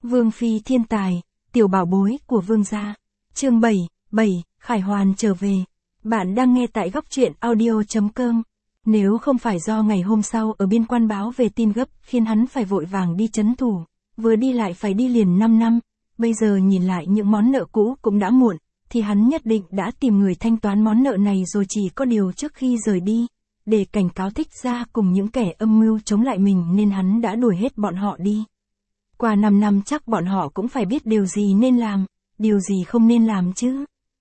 Vương phi thiên tài, tiểu bảo bối của vương gia. Chương 7, Khải Hoàn trở về. Bạn đang nghe tại góc truyện audio.com. Nếu không phải do ngày hôm sau ở biên quan báo về tin gấp khiến hắn phải vội vàng đi trấn thủ, vừa đi lại phải đi liền 5 năm, bây giờ nhìn lại những món nợ cũ cũng đã muộn, thì hắn nhất định đã tìm người thanh toán món nợ này rồi, chỉ có điều trước khi rời đi, để cảnh cáo Thích gia cùng những kẻ âm mưu chống lại mình nên hắn đã đuổi hết bọn họ đi. Qua 5 năm chắc bọn họ cũng phải biết điều gì nên làm, điều gì không nên làm chứ.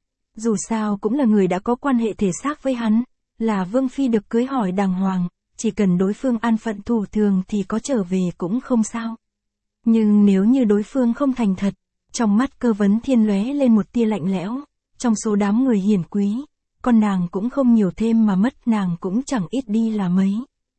Dù sao cũng là người đã có quan hệ thể xác với hắn, là vương phi được cưới hỏi đàng hoàng, chỉ cần đối phương an phận thủ thường thì có trở về cũng không sao. Nhưng nếu như đối phương không thành thật, trong mắt Cơ Vấn Thiên lóe lên một tia lạnh lẽo, trong số đám người hiển quý, con nàng cũng không nhiều thêm mà mất nàng cũng chẳng ít đi là mấy.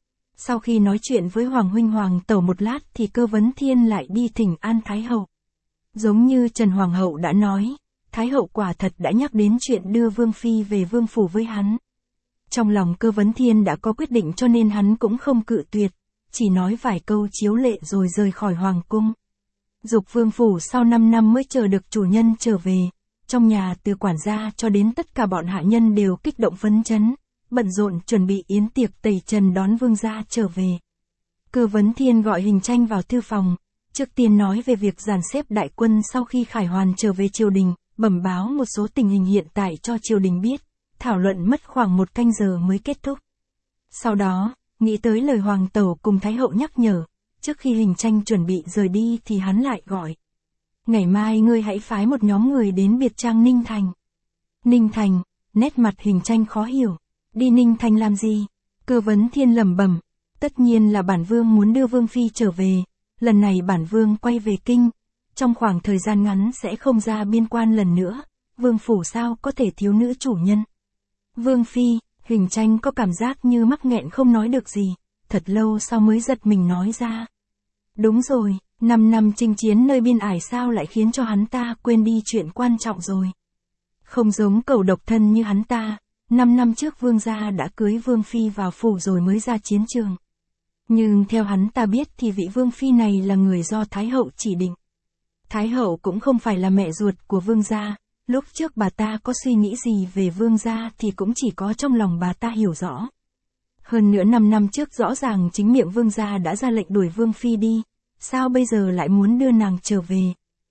Sau khi nói chuyện với Hoàng huynh Hoàng tẩu một lát thì Cơ Vấn Thiên lại đi thỉnh an Thái hậu. Giống như Trần Hoàng hậu đã nói, Thái hậu quả thật đã nhắc đến chuyện đưa Vương phi về vương phủ với hắn. Trong lòng Cơ Vấn Thiên đã có quyết định cho nên hắn cũng không cự tuyệt, chỉ nói vài câu chiếu lệ rồi rời khỏi hoàng cung. Dục vương phủ sau 5 năm mới chờ được chủ nhân trở về, trong nhà từ quản gia cho đến tất cả bọn hạ nhân đều kích động phấn chấn, bận rộn chuẩn bị yến tiệc tẩy trần đón vương gia trở về. Cơ Vấn Thiên gọi Hình Tranh vào thư phòng, trước tiên nói về việc dàn xếp đại quân sau khi Khải Hoàn trở về triều đình, bẩm báo một số tình hình hiện tại cho triều đình biết, thảo luận mất khoảng 1 canh giờ mới kết thúc. Sau đó, nghĩ tới lời Hoàng tẩu cùng Thái hậu nhắc nhở, trước khi Hình Tranh chuẩn bị rời đi thì hắn lại gọi. Ngày mai ngươi hãy phái một nhóm người đến biệt trang Ninh Thành. Ninh Thành, nét mặt Hình Tranh khó hiểu. Đi Ninh Thành làm gì? Cơ Vấn Thiên lẩm bẩm, tất nhiên là bản vương muốn đưa vương phi trở về, lần này bản vương quay về kinh, trong khoảng thời gian ngắn sẽ không ra biên quan lần nữa, vương phủ sao có thể thiếu nữ chủ nhân. Vương phi, Hình Tranh có cảm giác như mắc nghẹn không nói được gì, thật lâu sau mới giật mình nói ra. Đúng rồi, 5 năm chinh chiến nơi biên ải sao lại khiến cho hắn ta quên đi chuyện quan trọng rồi. Không giống cẩu độc thân như hắn ta, 5 năm trước vương gia đã cưới vương phi vào phủ rồi mới ra chiến trường. Nhưng theo hắn ta biết thì vị vương phi này là người do Thái hậu chỉ định. Thái hậu cũng không phải là mẹ ruột của vương gia, lúc trước bà ta có suy nghĩ gì về vương gia thì cũng chỉ có trong lòng bà ta hiểu rõ. Hơn nữa 5 năm trước rõ ràng chính miệng vương gia đã ra lệnh đuổi vương phi đi, sao bây giờ lại muốn đưa nàng trở về?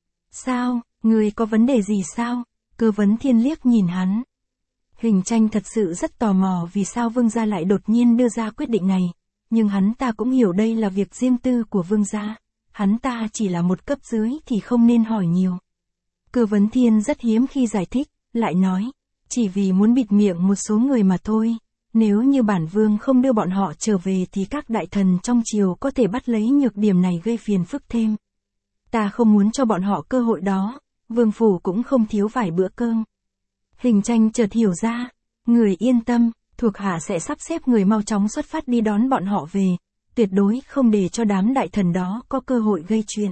Sao, người có vấn đề gì sao? Cơ Vấn Thiên liếc nhìn hắn. Hình Tranh thật sự rất tò mò vì sao vương gia lại đột nhiên đưa ra quyết định này, nhưng hắn ta cũng hiểu đây là việc riêng tư của vương gia, hắn ta chỉ là một cấp dưới thì không nên hỏi nhiều. Cơ Vấn Thiên rất hiếm khi giải thích, lại nói, chỉ vì muốn bịt miệng một số người mà thôi, nếu như bản vương không đưa bọn họ trở về thì các đại thần trong triều có thể bắt lấy nhược điểm này gây phiền phức thêm. Ta không muốn cho bọn họ cơ hội đó, vương phủ cũng không thiếu vài bữa cơm. Hình Tranh chợt hiểu ra, người yên tâm, thuộc hạ sẽ sắp xếp người mau chóng xuất phát đi đón bọn họ về, tuyệt đối không để cho đám đại thần đó có cơ hội gây chuyện.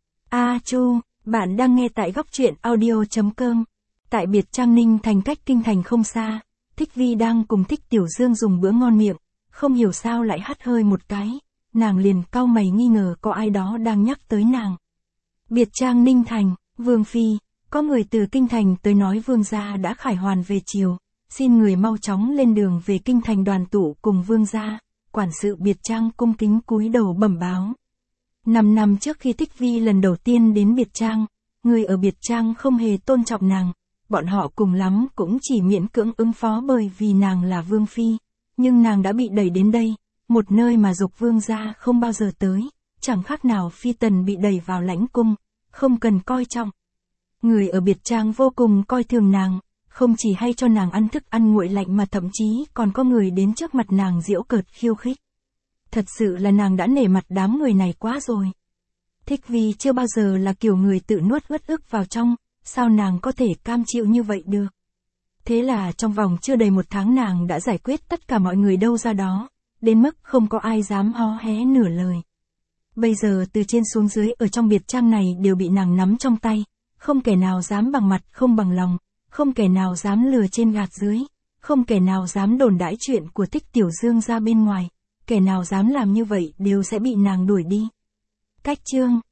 Chu, bạn đang nghe tại góc truyện audio.com. Tại biệt trang Ninh Thành cách kinh thành không xa, Thích Vi đang cùng Thích Tiểu Dương dùng bữa ngon miệng, không hiểu sao lại hắt hơi một cái, nàng liền cau mày nghi ngờ có ai đó đang nhắc tới nàng. Biệt trang Ninh Thành, vương phi, có người từ kinh thành tới nói vương gia đã khải hoàn về triều, xin người mau chóng lên đường về kinh thành đoàn tụ cùng vương gia. Quản sự biệt trang cung kính cúi đầu bẩm báo. 5 năm trước khi Thích Vi lần đầu tiên đến biệt trang, người ở biệt trang không hề tôn trọng nàng, bọn họ cùng lắm cũng chỉ miễn cưỡng ứng phó bởi vì nàng là vương phi, nhưng nàng đã bị đẩy đến đây, một nơi mà dục vương gia không bao giờ tới, chẳng khác nào phi tần bị đẩy vào lãnh cung, không cần coi trọng. Người ở biệt trang vô cùng coi thường nàng, không chỉ hay cho nàng ăn thức ăn nguội lạnh mà thậm chí còn có người đến trước mặt nàng giễu cợt khiêu khích. Thật sự là nàng đã nể mặt đám người này quá rồi. Thích Vi chưa bao giờ là kiểu người tự nuốt uất ức vào trong, sao nàng có thể cam chịu như vậy được. Thế là trong vòng chưa đầy 1 tháng nàng đã giải quyết tất cả mọi người đâu ra đó, đến mức không có ai dám hó hé nửa lời. Bây giờ từ trên xuống dưới ở trong biệt trang này đều bị nàng nắm trong tay, không kẻ nào dám bằng mặt không bằng lòng, không kẻ nào dám lừa trên gạt dưới, không kẻ nào dám đồn đãi chuyện của Thích Tiểu Dương ra bên ngoài, kẻ nào dám làm như vậy đều sẽ bị nàng đuổi đi. Cách chương